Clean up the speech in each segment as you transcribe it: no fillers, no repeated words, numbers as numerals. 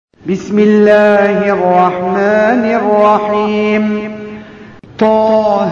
بسم الله الرحمن الرحيم. طه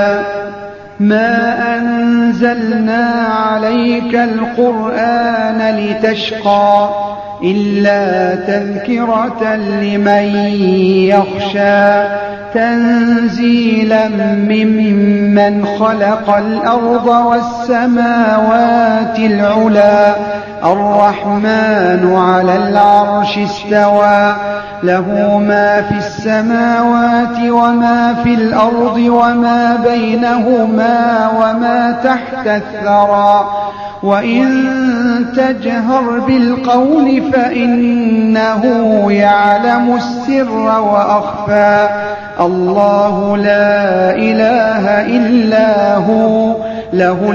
ما أنزلنا عليك القرآن لتشقى إلا تذكرة لمن يخشى تنزيلا ممن خلق الأرض والسماوات العلى الرحمن على العرش استوى له ما في السماوات وما في الأرض وما بينهما وما تحت الثرى وإن تجهر بالقول فإنه يعلم السر وأخفى الله لا إله إلا هو له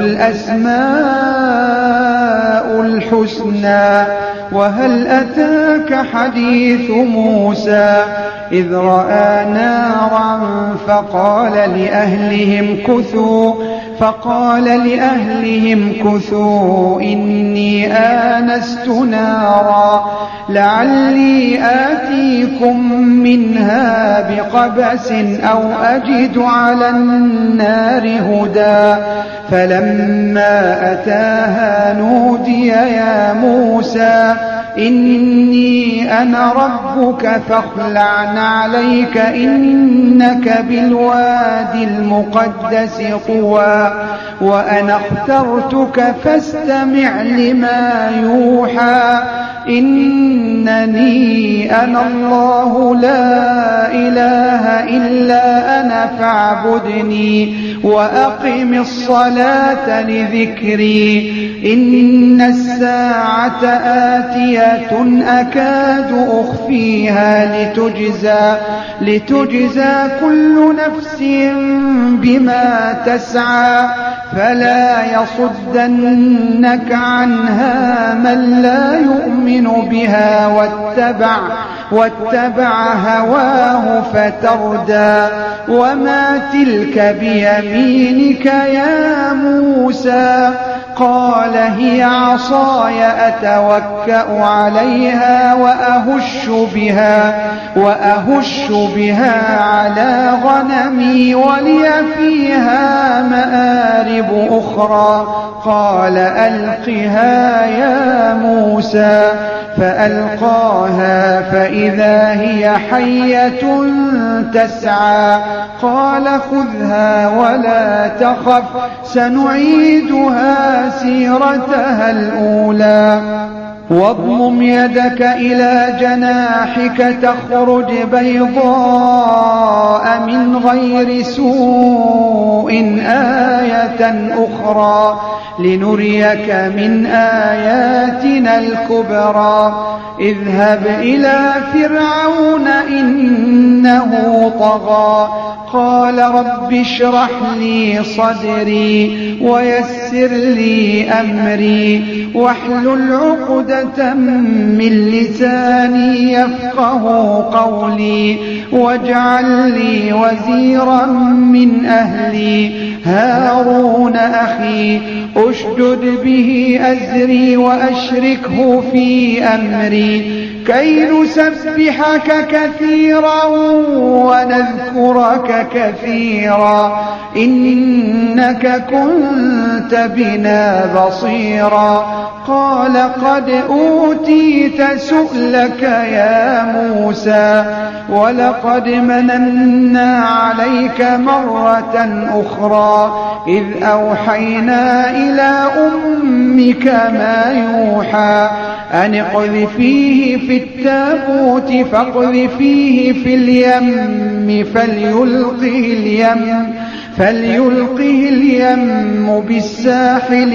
الأسماء الحسنى. وهل أتاك حديث موسى إذ رأى نارا فقال لأهلهم كثوا إني آنست نارا لعلي آتيكم منها بقبس أو أجد على النار هدى فلما أتاها نودي يا موسى إني أنا ربك فاخلع نعليك إنك بالوادي المقدس طوى وأنا اخترتك فاستمع لما يوحى إنني أنا الله لا إله إلا أنا فاعبدني وأقم الصلاة لذكري إن الساعة آتية أكاد أخفيها لتجزى كل نفس بما تسعى فلا يصدنك عنها من لا يؤمن بها واتبع هواه فتردى وما تلك بيمينك يا موسى قال هي عصاي أتوكأ عليها وأهش بها على غنمي ولي فيها مآرب أخرى قال ألقها يا موسى فألقاها فإذا هي حية تسعى قال خذها ولا تخف سنعيدها سيرتها الأولى واضمم يدك إلى جناحك تخرج بيضاء من غير سوء آية أخرى لنريك من آياتنا الكبرى اذهب إلى فرعون إنه طغى قال رب اشرح لي صدري ويسر لي أمري واحلل عقدة من لساني يفقه قولي واجعل لي وزيرا من أهلي هارون أخي أشدد به أزري وأشركه في أمري كي نسبحك كثيرا ونذكرك كثيرا إنك كنت بنا بصيرا قال قد أوتيت سؤلك يا موسى ولقد مننا عليك مرة أخرى إذ أوحينا إلى أمك ما يوحى أن اقذفيه في التابوت فاقذفيه في اليم فليلقه اليم بالساحل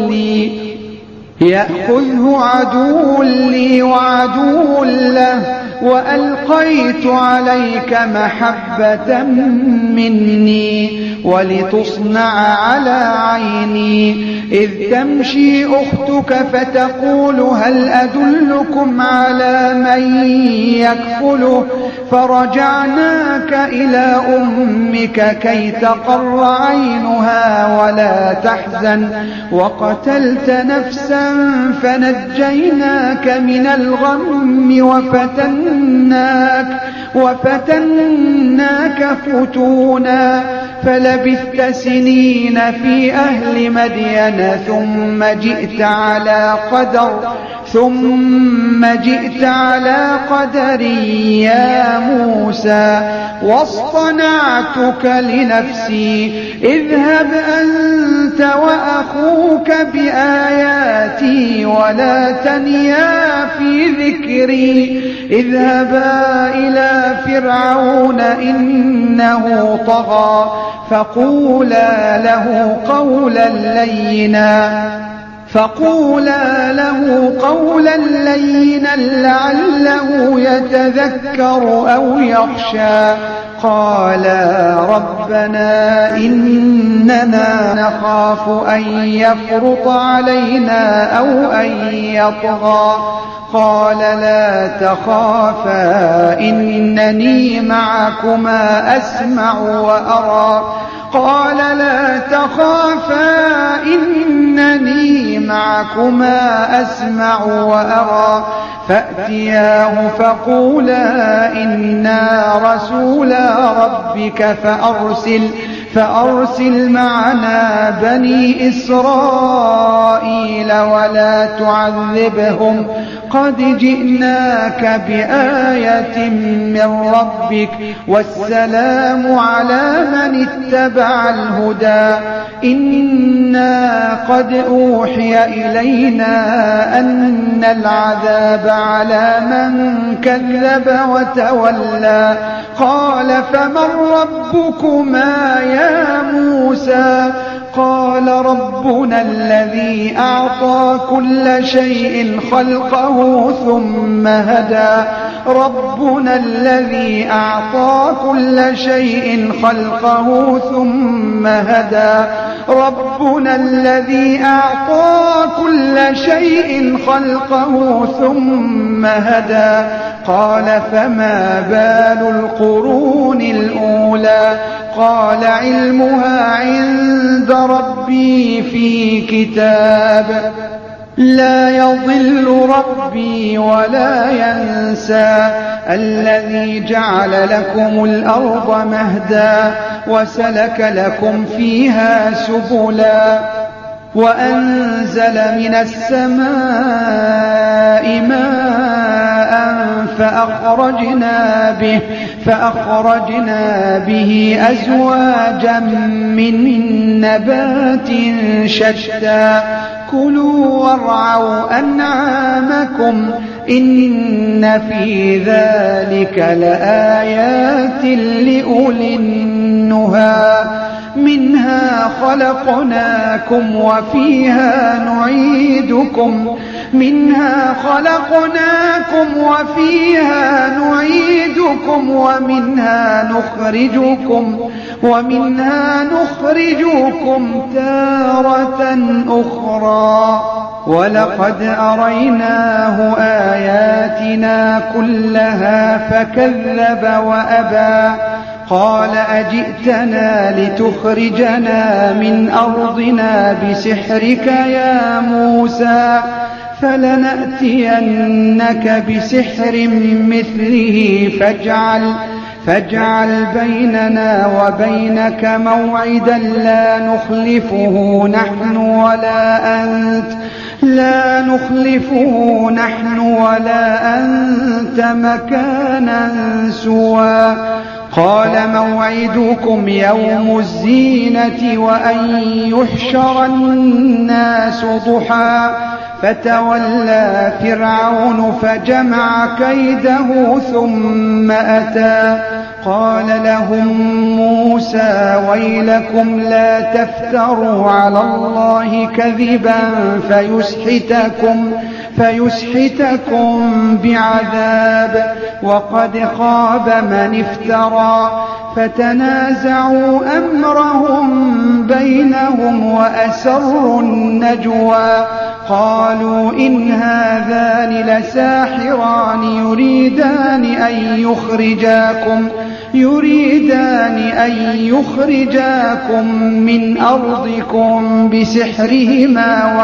يأخذه عدو لي وعدو له وألقيت عليك محبة مني ولتصنع على عيني إذ تمشي أختك فتقول هل أدلكم على من يكفله فرجعناك إلى أمك كي تقر عينها ولا تحزن وقتلت نفسا فنجيناك من الغم وفتناك فتونا فلبثت سنين في أهل مدين ثم جئت على قدر يا موسى واصطنعتك لنفسي اذهب أنت وأخوك بآياتي ولا تنيا في ذكري اذهبا إلى فرعون إنه طغى فقولا له قولا لينا لعله يتذكر أو يخشى قالا ربنا إننا نخاف أن يفرط علينا أو أن يطغى قال لا تخافا إنني معكما أسمع وأرى فأتياه فقولا إنا رسولا ربك فأرسل معنا بني إسرائيل ولا تعذبهم قد جئناك بآية من ربك والسلام على من اتبع الهدى إنا قد أوحي إلينا أن العذاب على من كذب وتولى قال فمن ربكما يا موسى قال ربنا الذي أعطى كل شيء خلقه ثم هدى قال فما بال القرون الأولى قال علمها عند ربي في كتاب لا يضل ربي ولا ينسى الذي جعل لكم الأرض مهدا وسلك لكم فيها سبلا وأنزل من السماء ماء فأخرجنا به أزواجا من نبات شتى كلوا وارعوا أنعامكم إن في ذلك لآيات لأولي النهى منها خلقناكم وفيها نعيدكم ومنها نخرجكم تارة أخرى ولقد أريناه آياتنا كلها فكذب وأبى قال أجئتنا لتخرجنا من أرضنا بسحرك يا موسى فلنأتينك بسحر مثله فاجعل بيننا وبينك موعدا لا نخلفه نحن ولا أنت مكانا سوى قال موعدكم يوم الزينة وأن يحشر الناس ضحى فتولى فرعون فجمع كيده ثم أتى قال لهم موسى ويلكم لا تفتروا على الله كذبا فيسحتكم بعذاب، وقد خاب من افترى. فتنازعوا أمرهم بينهم وأسروا النجوى، قالوا إن هذان لساحران يريدان أن يخرجاكم من أرضكم بسحرهما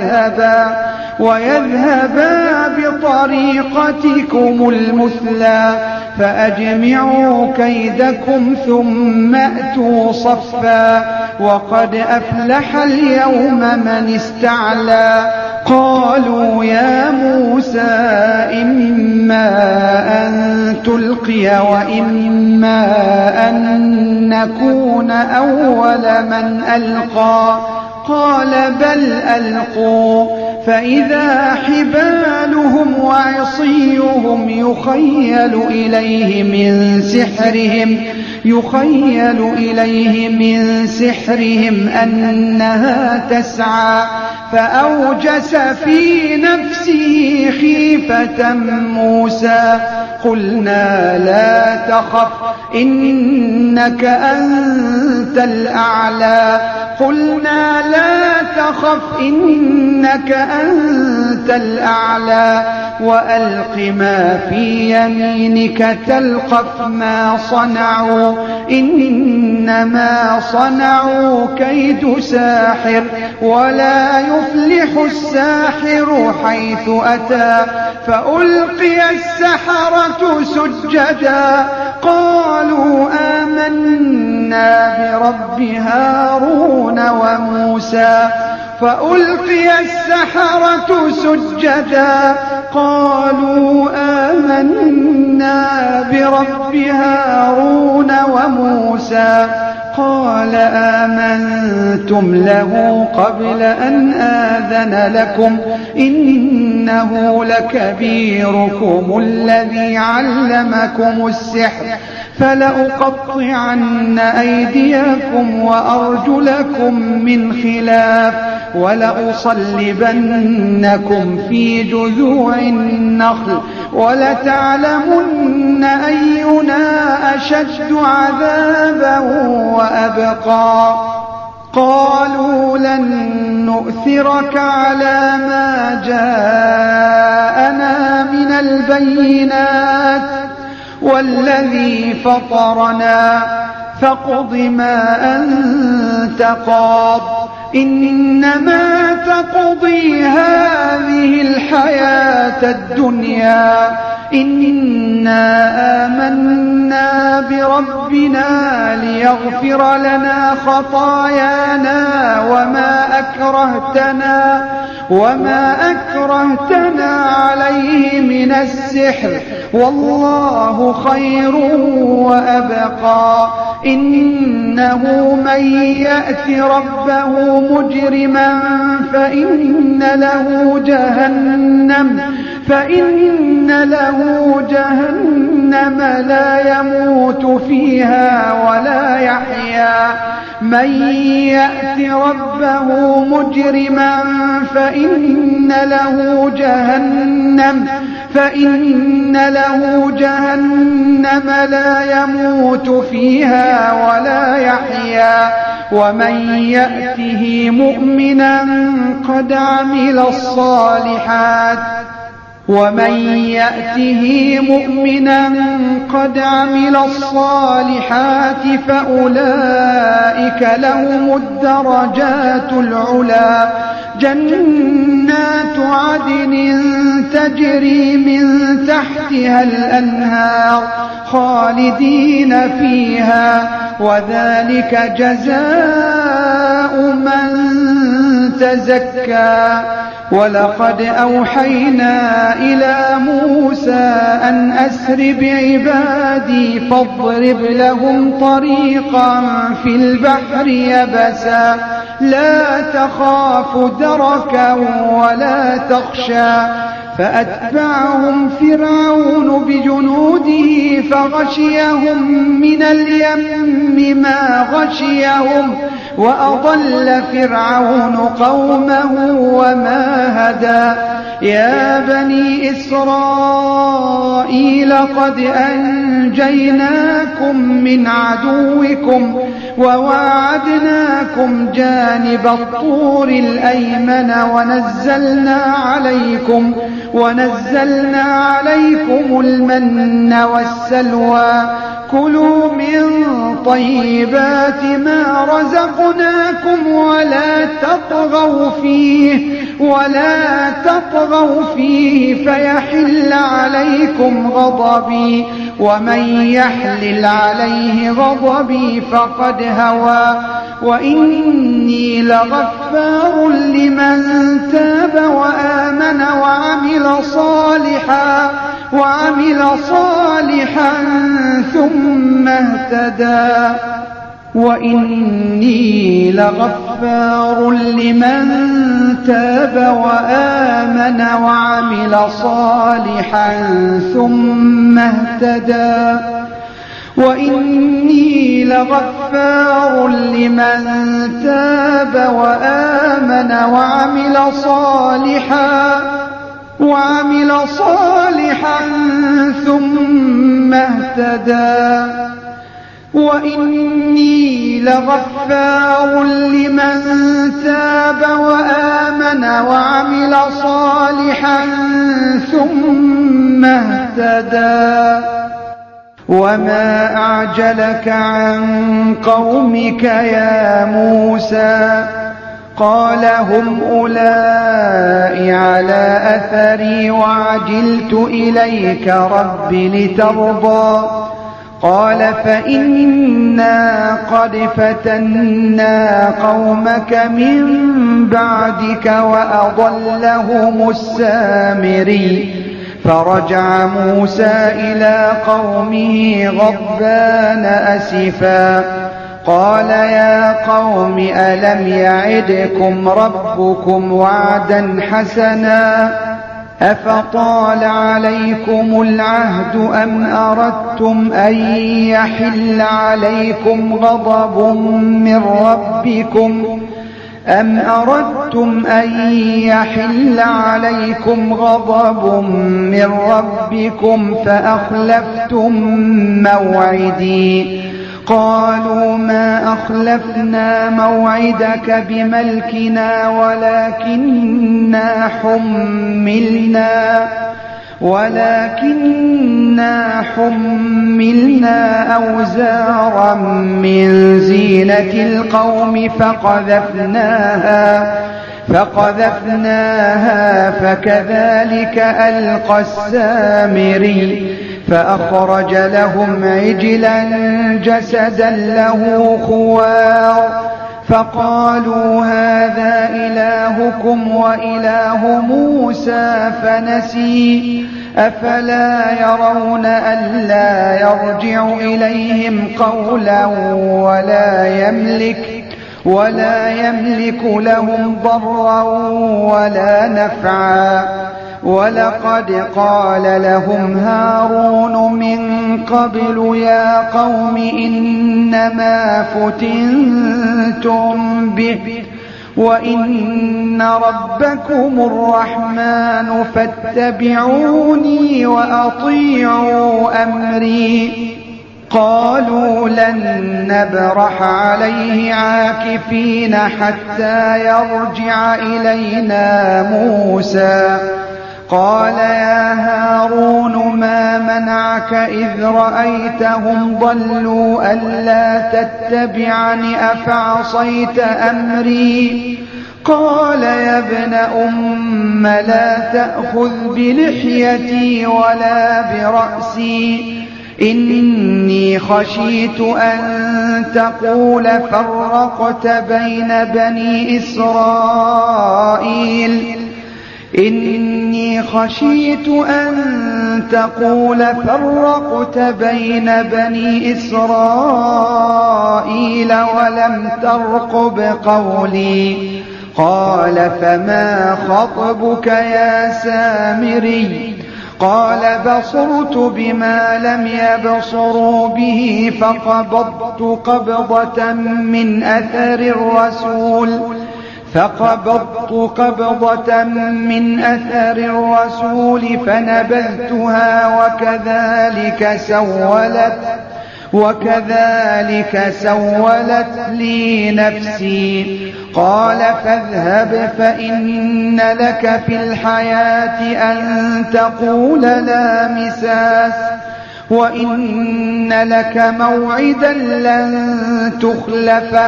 ويذهبا بطريقتكم المثلى، فأجمعوا كيدكم ثم أتوا صفا، وقد أفلح اليوم من استعلى. قالوا يا موسى إما أن تلقي وإما أن نكون أول من ألقى، قال بل ألقوا، فإذا حبالهم وعصيهم يخيل إليه من سحرهم أنها تسعى، فأوجس في نفسه خيفة موسى. قلنا لا تخف إنك أنت الأعلى وألق ما في يمينك تلقف ما صنعوا، إنما صنعوا كيد ساحر، ولا يفلح الساحر حيث أتى. فألقي السحرة سجدا، قالوا آمنا برب هارون وموسى. فألقي السحرة سجدا، قالوا آمنا برب هارون وموسى. قال آمنتم له قبل أن آذن لكم، إنه لكبيركم الذي علمكم السحر، فلأقطعن أيديكم وأرجلكم من خلاف، ولأصلبنكم في جذوع النخل، ولتعلمن أينا أشد عذابا وأبقى. قالوا لن نؤثرك على ما جاءنا من البينات، والذي فطرنا فاقض ما أنت قاض، إنما تقضي هذه الحياة الدنيا. إنا آمنا بربنا ليغفر لنا خطايانا وما أكرهتنا عليه من السحر، والله خير وأبقى. إنه من يأت ربه مجرما فإن له جهنم لا يموت فيها ولا يحيا. من يأت ربه مجرما فإن له جهنم لا يموت فيها ولا يحيا. ومن يأته مؤمنا قد عمل الصالحات فأولئك لهم الدرجات العلى، جنات عدن تجري من تحتها الأنهار خالدين فيها، وذلك جزاء من تزكى. ولقد أوحينا إلى موسى أن أسر بعبادي فاضرب لهم طريقا في البحر يبسا لا تخاف دركا ولا تخشى. فأتبعهم فرعون بجنوده فغشيهم من اليم ما غشيهم، وأضل فرعون قومه وما هدى. يا بني إسرائيل قد أنجيناكم من عدوكم وواعدناكم جانب الطور الأيمن ونزلنا عليكم المن والسلوى كلوا من طيبات ما رزقناكم ولا تطغوا فيه فيحل عليكم غضبي ومن يحلل عليه غضبي فقد هوى وإني لغفار لمن تاب وآمن وعمل صالحا ثم اهتدى وإني لغفار لمن تاب وآمن وعمل صالحا ثم اهتدى وإني لغفار لمن تاب وآمن وعمل صالحا ثم اهتدى وإني لغفار لمن تاب وآمن وعمل صالحا ثم اهتدى وما أعجلك عن قومك يا موسى قال هم أولئك على أثري وعجلت إليك رب لترضى قال فإنا قد فتنا قومك من بعدك وأضلهم السامري فرجع موسى إلى قومه غضبان أسفا قال يا قوم ألم يعدكم ربكم وعدا حسنا أفطال عليكم العهد أم أردتم أن يحل عليكم غضب من ربكم فأخلفتم موعدي قالوا ما أخلفنا موعدك بملكنا ولكننا حملنا أوزارا من زينة القوم فقذفناها فكذلك ألقى السامري فأخرج لهم عجلا جسدا له خوار فقالوا هذا إلهكم وإله موسى فنسي أفلا يرون ألا يرجع إليهم قولا ولا يملك لهم ضرا ولا نفعا ولقد قال لهم هارون من قبل يا قوم إنما فتنتم به وإن ربكم الرحمن فاتبعوني وأطيعوا أمري قالوا لن نبرح عليه عاكفين حتى يرجع إلينا موسى قال يا هارون ما منعك إذ رأيتهم ضلوا ألا تتبعني أفعصيت أمري قال يا ابن أم لا تأخذ بلحيتي ولا برأسي إني خشيت أن تقول فرقت بين بني إسرائيل ولم ترقب قولي قال فما خطبك يا سامري قال بصرت بما لم يبصروا به فقبضت قبضة من أثر الرسول فقبضت قبضة من أثر الرسول فنبذتها وكذلك سولت لي نفسي. قال فاذهب فإن لك في الحياة أن تقول لا مساس وإن لك موعدا لن تخلفه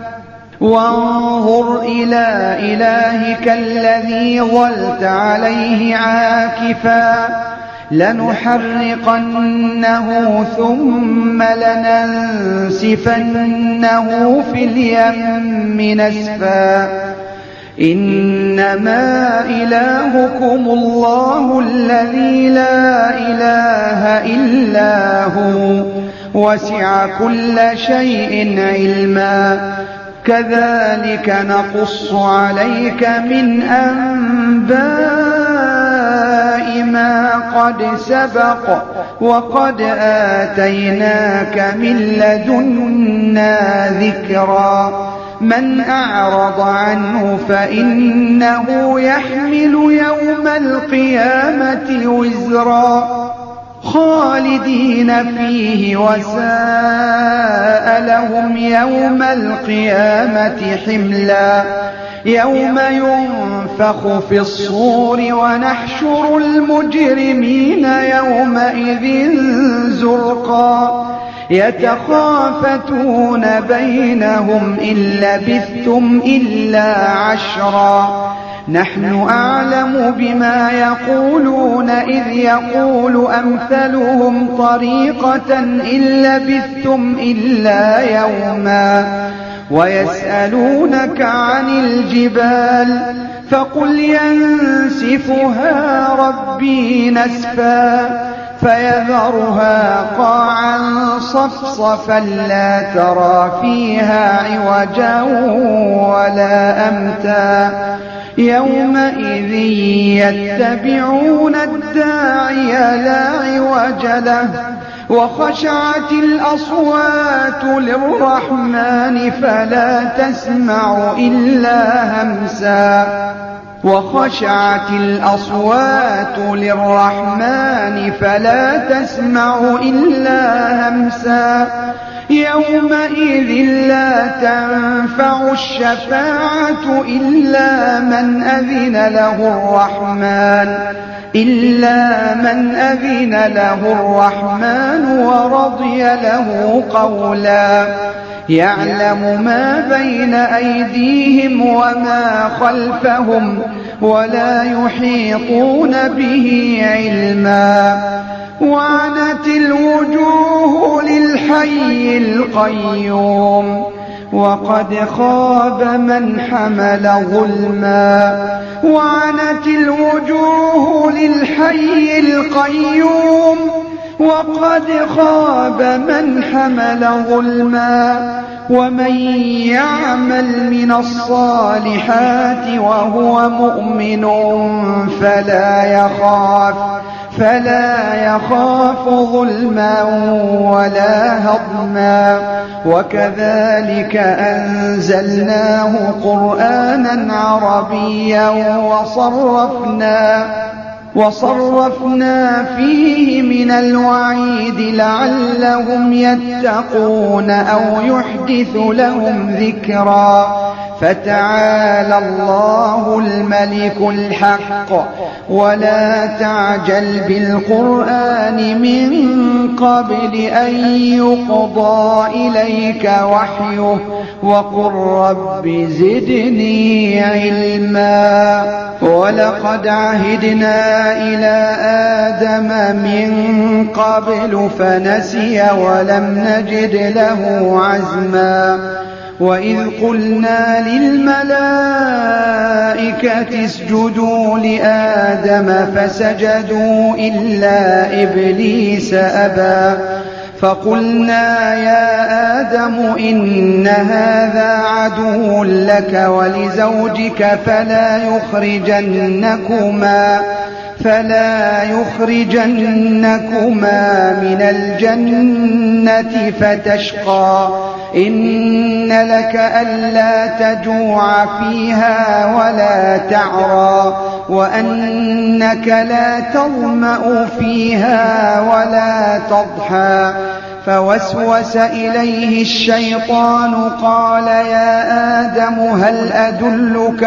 وانظر إلى إلهك الذي ظلت عليه عاكفا لنحرقنه ثم لننسفنه في اليم نسفا. إنما إلهكم الله الذي لا إله إلا هو وسع كل شيء علما. كذلك نقص عليك من أنباء ما قد سبق وقد آتيناك من لدنا ذكرا. من أعرض عنه فإنه يحمل يوم القيامة وزرا خالدين فيه وساء لهم يوم القيامة حملا. يوم ينفخ في الصور ونحشر المجرمين يومئذ زرقا يتخافتون بينهم إن لبثتم إلا عشرا. نحن أعلم بما يقولون إذ يقول أمثلهم طريقة إن لبثتم إلا يوما ويسألونك عن الجبال فقل ينسفها ربي نسفا فيذرها قاعا صفصفا لا ترى فيها عوجا ولا أمتا. يومئذ يتبعون الداعي لا عوج له وخشعت الأصوات للرحمن فلا تسمع إلا همسا. وخشعت الأصوات للرحمن فلا تسمع إلا همسا. يومئذ لا تنفع الشفاعة إلا من أذن له الرحمن ورضي له قولا. يعلم ما بين أيديهم وما خلفهم ولا يحيطون به علما. وعنت الوجوه للحي القيوم وقد خاب من حمل ظلما. وعنت الوجوه للحي القيوم وقد خاب من حمل ظلما. ومن يعمل من الصالحات وهو مؤمن فلا يخاف ظلما ولا هضما. وكذلك أنزلناه قرآنا عربيا وصرفنا فيه من الوعيد لعلهم يتقون أو يحدث لهم ذكرا. فتعالى الله الملك الحق ولا تعجل بالقرآن من قبل أن يقضى إليك وحيه وقل رب زدني علما. ولقد عهدنا إلى آدم من قبل فنسي ولم نجد له عزما. وإذ قلنا للملائكة اسجدوا لآدم فسجدوا إلا إبليس أبى. فقلنا يا آدم إن هذا عدو لك ولزوجك فلا يخرجنكما من الجنة فتشقى. إن لك ألا تجوع فيها ولا تعرى وأنك لا تظمأ فيها ولا تضحى فوسوس إليه الشيطان قال يا آدم هل أدلك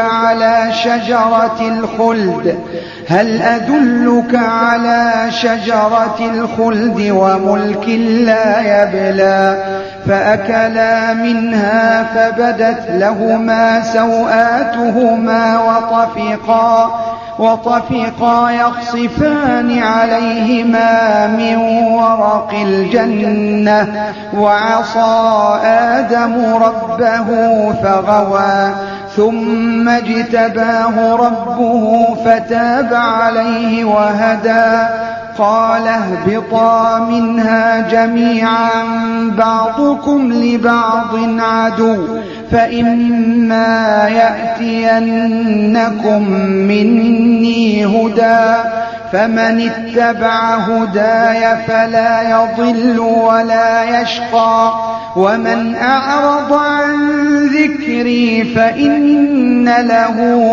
على شجرة الخلد وملك لا يبلى فأكلا منها فبدت لهما سوآتهما وطفقا يخصفان عليهما من ورق الجنة وعصى آدم ربه فغوى ثم اجتباه ربه فتاب عليه وهدى قال اهبطا منها جميعا بعضكم لبعض عدو فإما يأتينكم مني هدى فمن اتبع هداي فلا يضل ولا يشقى ومن أعرض عن ذكري فإن له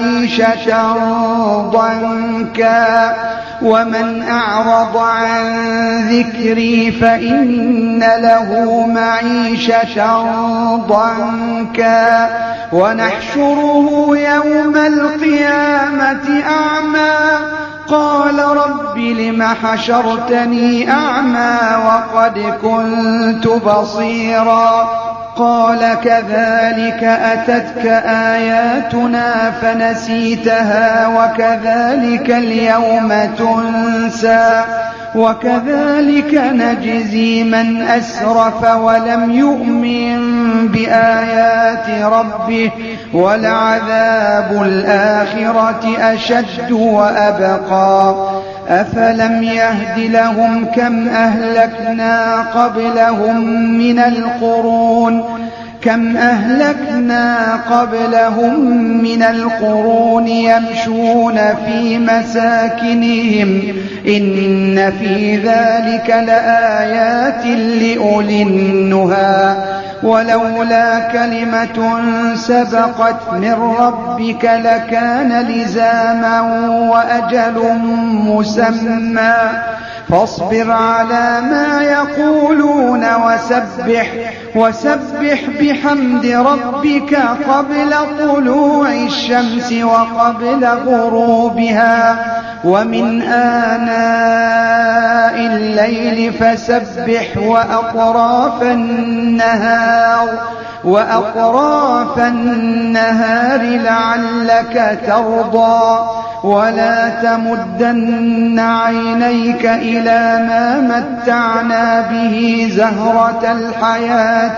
معيشة ضنكا ونحشره يوم القيامة أعمى قال رب لم حشرتني أعمى وقد كنت بصيرا قال كذلك أتتك آياتنا فنسيتها وكذلك اليوم تنسى وكذلك نجزي من أسرف ولم يؤمن بآيات ربه ولعذاب الآخرة أشد وأبقى أفلم يهد لهم كم أهلكنا قبلهم من القرون يمشون في مساكنهم إن في ذلك لآيات لأولي النهى ولولا كلمة سبقت من ربك لكان لزاما وأجل مسمى فاصبر على ما يقولون وسبح بحمد ربك قبل طلوع الشمس وقبل غروبها ومن آناء الليل فسبح وأطراف النهار لعلك ترضى ولا تمدن عينيك إلى ما متعنا به زهرة الحياة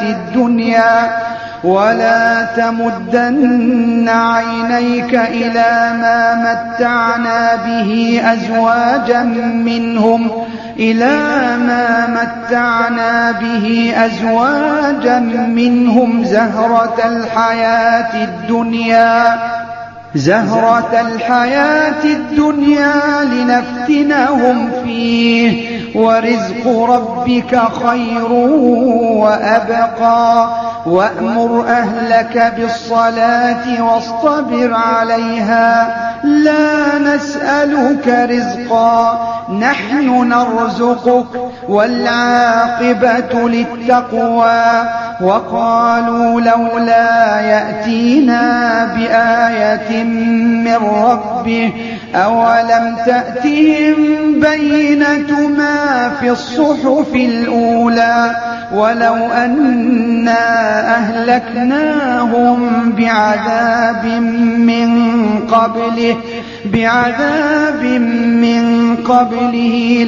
منهم زهرة الحياة الدنيا لنفتنهم فيه ورزق ربك خير وأبقى وأمر أهلك بالصلاة واصطبر عليها لا نسألك رزقا نحن نرزقك والعاقبة للتقوى وقالوا لولا يأتينا بآية من ربه أولم تأتهم بينة ما في الصحف الأولى ولو أنا أهلكناهم بعذاب من قبله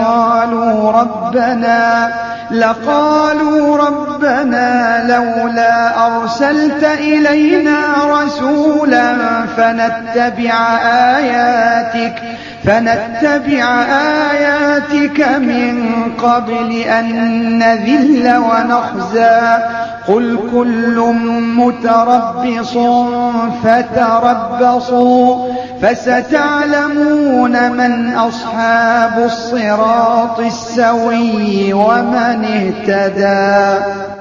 لقالوا ربنا لولا أرسلت إلينا رسولا فنتبع آياتك من قبل أن نذل ونخزى قل كل متربص فتربصوا فستعلمون من أصحاب الصراط السوي ومن اهتدى.